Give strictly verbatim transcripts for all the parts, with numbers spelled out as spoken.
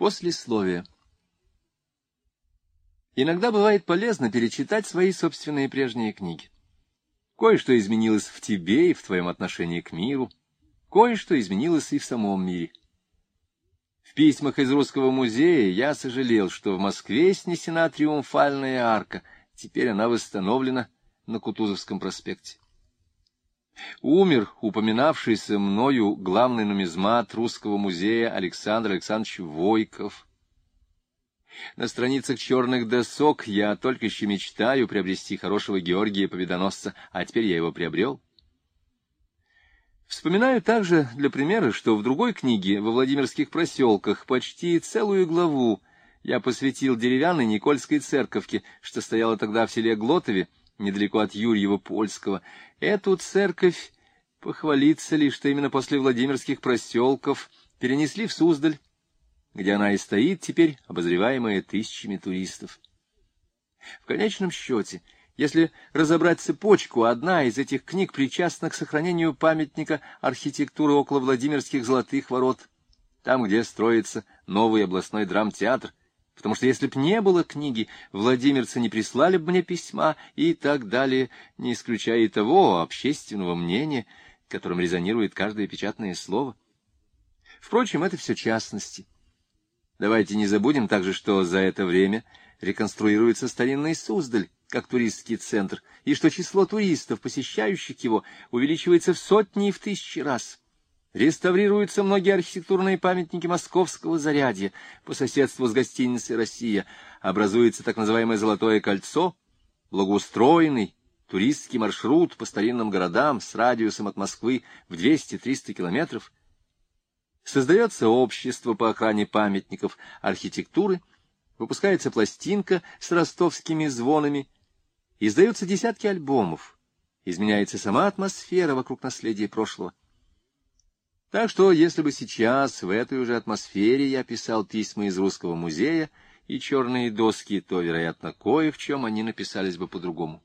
Послесловие. Иногда бывает полезно перечитать свои собственные прежние книги. Кое-что изменилось в тебе и в твоем отношении к миру, кое-что изменилось и в самом мире. В письмах из Русского музея я сожалел, что в Москве снесена Триумфальная арка, теперь она восстановлена на Кутузовском проспекте. Умер упоминавшийся мною главный нумизмат Русского музея Александр Александрович Войков. На страницах черных досок я только еще мечтаю приобрести хорошего Георгия Победоносца, а теперь я его приобрел. Вспоминаю также для примера, что в другой книге «Во Владимирских проселках» почти целую главу я посвятил деревянной Никольской церковке, что стояла тогда в селе Глотове, недалеко от Юрьева-Польского. Эту церковь, похвалиться ли, что именно после Владимирских проселков перенесли в Суздаль, где она и стоит теперь, обозреваемая тысячами туристов. В конечном счете, если разобрать цепочку, одна из этих книг причастна к сохранению памятника архитектуры около Владимирских Золотых Ворот, там, где строится новый областной драмтеатр, потому что если б не было книги, владимирцы не прислали бы мне письма и так далее, не исключая и того общественного мнения, которым резонирует каждое печатное слово. Впрочем, это все частности. Давайте не забудем также, что за это время реконструируется старинный Суздаль, как туристский центр, и что число туристов, посещающих его, увеличивается в сотни и в тысячи раз. Реставрируются многие архитектурные памятники московского зарядья по соседству с гостиницей «Россия». Образуется так называемое «Золотое кольцо», благоустроенный туристский маршрут по старинным городам с радиусом от Москвы в двести-триста километров. Создается общество по охране памятников архитектуры, выпускается пластинка с ростовскими звонами, издаются десятки альбомов, изменяется сама атмосфера вокруг наследия прошлого. Так что, если бы сейчас в этой уже атмосфере я писал письма из Русского музея и черные доски, то, вероятно, кое в чем они написались бы по-другому.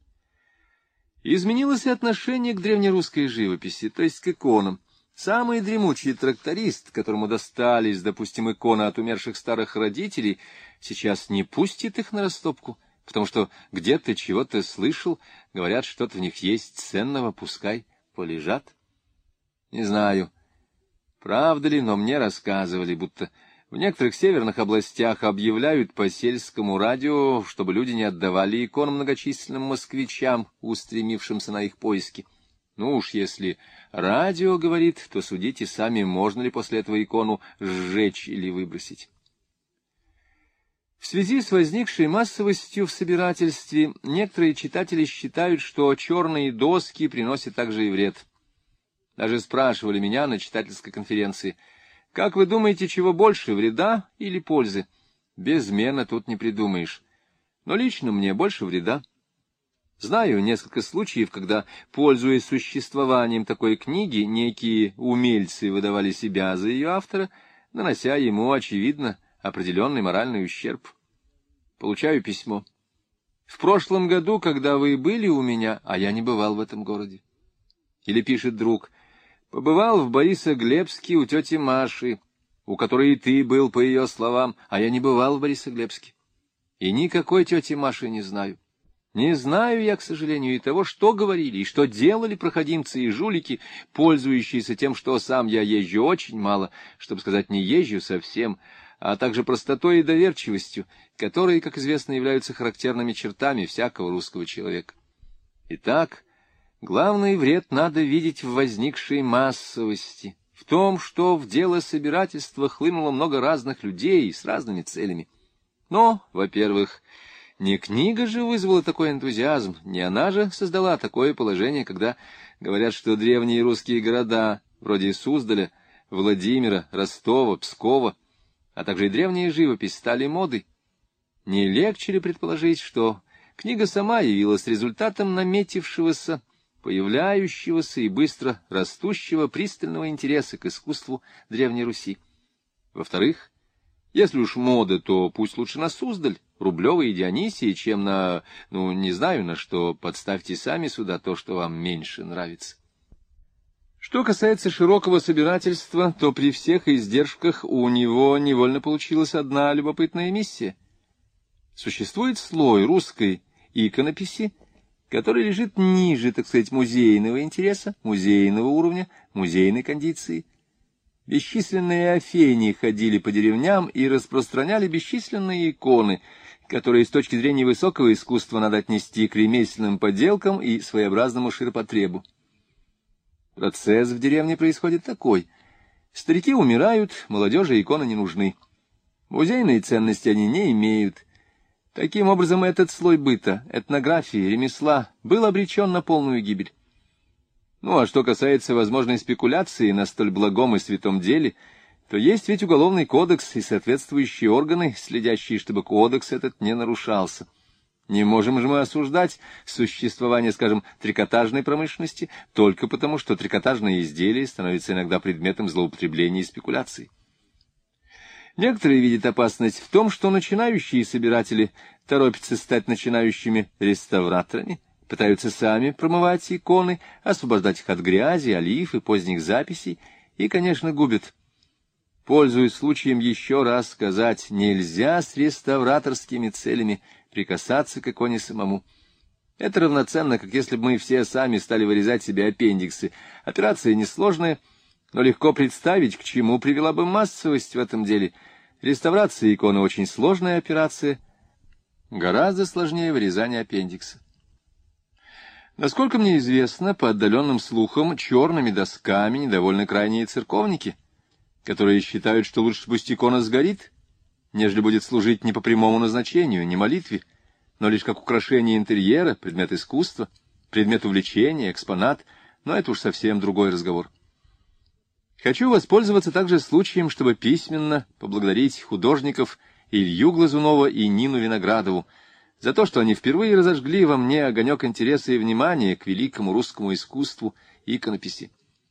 Изменилось и отношение к древнерусской живописи, то есть к иконам. Самый дремучий тракторист, которому достались, допустим, иконы от умерших старых родителей, сейчас не пустит их на растопку, потому что где-то чего-то слышал, говорят, что-то в них есть ценного, пускай полежат. Не знаю, правда ли, но мне рассказывали, будто в некоторых северных областях объявляют по сельскому радио, чтобы люди не отдавали икон многочисленным москвичам, устремившимся на их поиски. Ну уж если радио говорит, то судите сами, можно ли после этого икону сжечь или выбросить. В связи с возникшей массовостью в собирательстве некоторые читатели считают, что черные доски приносят также и вред. Даже спрашивали меня на читательской конференции: «Как вы думаете, чего больше, вреда или пользы?» Безмерно тут не придумаешь. Но лично мне больше вреда. Знаю несколько случаев, когда, пользуясь существованием такой книги, некие умельцы выдавали себя за ее автора, нанося ему, очевидно, определенный моральный ущерб. Получаю письмо: «В прошлом году, когда вы были у меня, а я не бывал в этом городе». Или пишет друг: «Побывал в Борисоглебске у тети Маши, у которой и ты был, по ее словам, а я не бывал в Борисоглебске. И никакой тети Маши не знаю. Не знаю я, к сожалению, и того, что говорили, и что делали проходимцы и жулики, пользующиеся тем, что сам я езжу очень мало, чтобы сказать, не езжу совсем, а также простотой и доверчивостью, которые, как известно, являются характерными чертами всякого русского человека. Итак, главный вред надо видеть в возникшей массовости, в том, что в дело собирательства хлынуло много разных людей с разными целями. Но, во-первых, не книга же вызвала такой энтузиазм, не она же создала такое положение, когда говорят, что древние русские города, вроде Суздаля, Владимира, Ростова, Пскова, а также и древняя живопись стали модой. Не легче ли предположить, что книга сама явилась результатом наметившегося, появляющегося и быстро растущего пристального интереса к искусству Древней Руси? Во-вторых, если уж мода, то пусть лучше на Суздаль, Рублева и Дионисия, чем на, ну, не знаю на что, подставьте сами сюда то, что вам меньше нравится. Что касается широкого собирательства, то при всех издержках у него невольно получилась одна любопытная миссия. Существует слой русской иконописи, который лежит ниже, так сказать, музейного интереса, музейного уровня, музейной кондиции. Бесчисленные афени ходили по деревням и распространяли бесчисленные иконы, которые с точки зрения высокого искусства надо отнести к ремесленным поделкам и своеобразному ширпотребу. Процесс в деревне происходит такой. Старики умирают, молодежи иконы не нужны. Музейные ценности они не имеют. Таким образом, этот слой быта, этнографии, ремесла был обречен на полную гибель. Ну, а что касается возможной спекуляции на столь благом и святом деле, то есть ведь уголовный кодекс и соответствующие органы, следящие, чтобы кодекс этот не нарушался. Не можем же мы осуждать существование, скажем, трикотажной промышленности только потому, что трикотажные изделия становятся иногда предметом злоупотребления и спекуляций. Некоторые видят опасность в том, что начинающие собиратели торопятся стать начинающими реставраторами, пытаются сами промывать иконы, освобождать их от грязи, олив и поздних записей, и, конечно, губят. Пользуясь случаем еще раз сказать, нельзя с реставраторскими целями прикасаться к иконе самому. Это равноценно, как если бы мы все сами стали вырезать себе аппендиксы. Операция несложная, но легко представить, к чему привела бы массовость в этом деле. Реставрация иконы — очень сложная операция, гораздо сложнее вырезания аппендикса. Насколько мне известно, по отдаленным слухам, черными досками недовольны крайние церковники, которые считают, что лучше пусть икона сгорит, нежели будет служить не по прямому назначению, не молитве, но лишь как украшение интерьера, предмет искусства, предмет увлечения, экспонат, но это уж совсем другой разговор. Хочу воспользоваться также случаем, чтобы письменно поблагодарить художников Илью Глазунова и Нину Виноградову за то, что они впервые разожгли во мне огонек интереса и внимания к великому русскому искусству иконописи.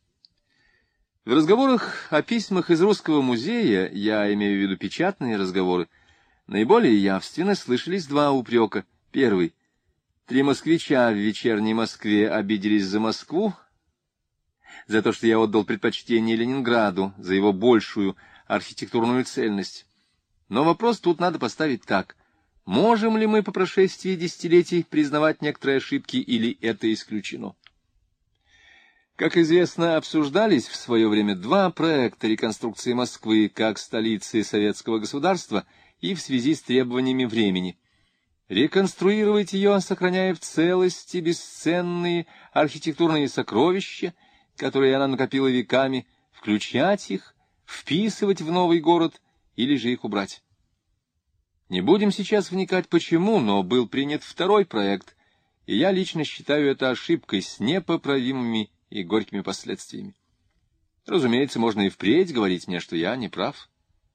В разговорах о письмах из Русского музея, я имею в виду печатные разговоры, наиболее явственно слышались два упрека. Первый. Три москвича в вечерней Москве обиделись за Москву, за то, что я отдал предпочтение Ленинграду, за его большую архитектурную цельность. Но вопрос тут надо поставить так. Можем ли мы по прошествии десятилетий признавать некоторые ошибки, или это исключено? Как известно, обсуждались в свое время два проекта реконструкции Москвы как столицы советского государства и в связи с требованиями времени. Реконструировать ее, сохраняя в целости бесценные архитектурные сокровища, которые она накопила веками, включать их, вписывать в новый город или же их убрать. Не будем сейчас вникать почему, но был принят второй проект, и я лично считаю это ошибкой с непоправимыми и горькими последствиями. Разумеется, можно и впредь говорить мне, что я не прав.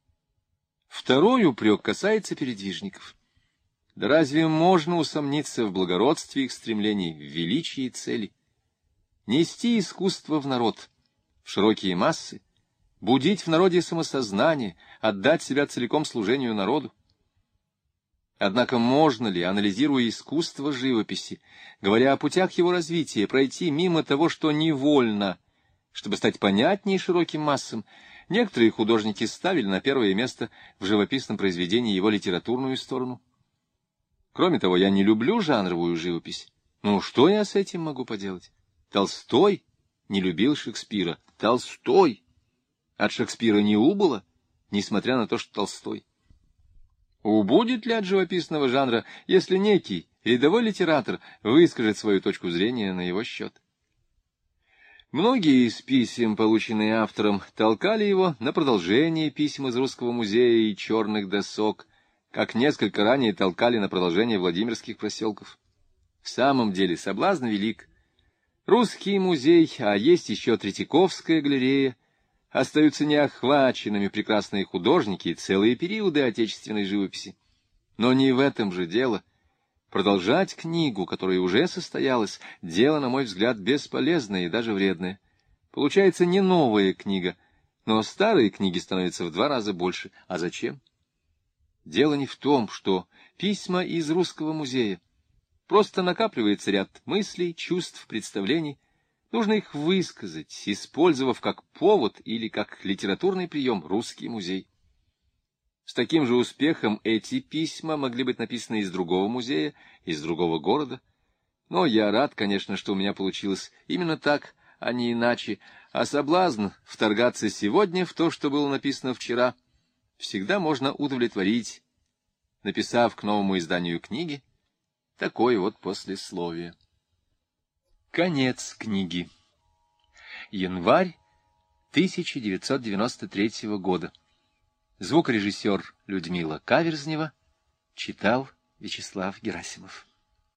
Второй упрек касается передвижников. Да разве можно усомниться в благородстве их стремлений, в величии цели? Нести искусство в народ, в широкие массы, будить в народе самосознание, отдать себя целиком служению народу. Однако можно ли, анализируя искусство живописи, говоря о путях его развития, пройти мимо того, что невольно, чтобы стать понятнее широким массам? Некоторые художники ставили на первое место в живописном произведении его литературную сторону. Кроме того, я не люблю жанровую живопись. Ну, что я с этим могу поделать? Толстой не любил Шекспира. Толстой! От Шекспира не убыло, несмотря на то, что Толстой. Убудет ли от живописного жанра, если некий рядовой литератор выскажет свою точку зрения на его счет? Многие из писем, полученные автором, толкали его на продолжение писем из Русского музея и черных досок, как несколько ранее толкали на продолжение Владимирских проселков. В самом деле соблазн велик. Русский музей, а есть еще Третьяковская галерея, остаются неохваченными прекрасные художники и целые периоды отечественной живописи. Но не в этом же дело. Продолжать книгу, которая уже состоялась, дело, на мой взгляд, бесполезное и даже вредное. Получается не новая книга, но старые книги становятся в два раза больше. А зачем? Дело не в том, что письма из Русского музея. Просто накапливается ряд мыслей, чувств, представлений, Нужно их высказать, использовав как повод или как литературный прием русский музей. С таким же успехом эти письма могли быть написаны из другого музея, из другого города. Но я рад, конечно, что у меня получилось именно так, а не иначе, а соблазн вторгаться сегодня в то, что было написано вчера, всегда можно удовлетворить, написав к новому изданию книги такое вот послесловие. Конец книги. Январь тысяча девятьсот девяносто третьего года. Звукорежиссер Людмила Каверзнева читал Вячеслав Герасимов.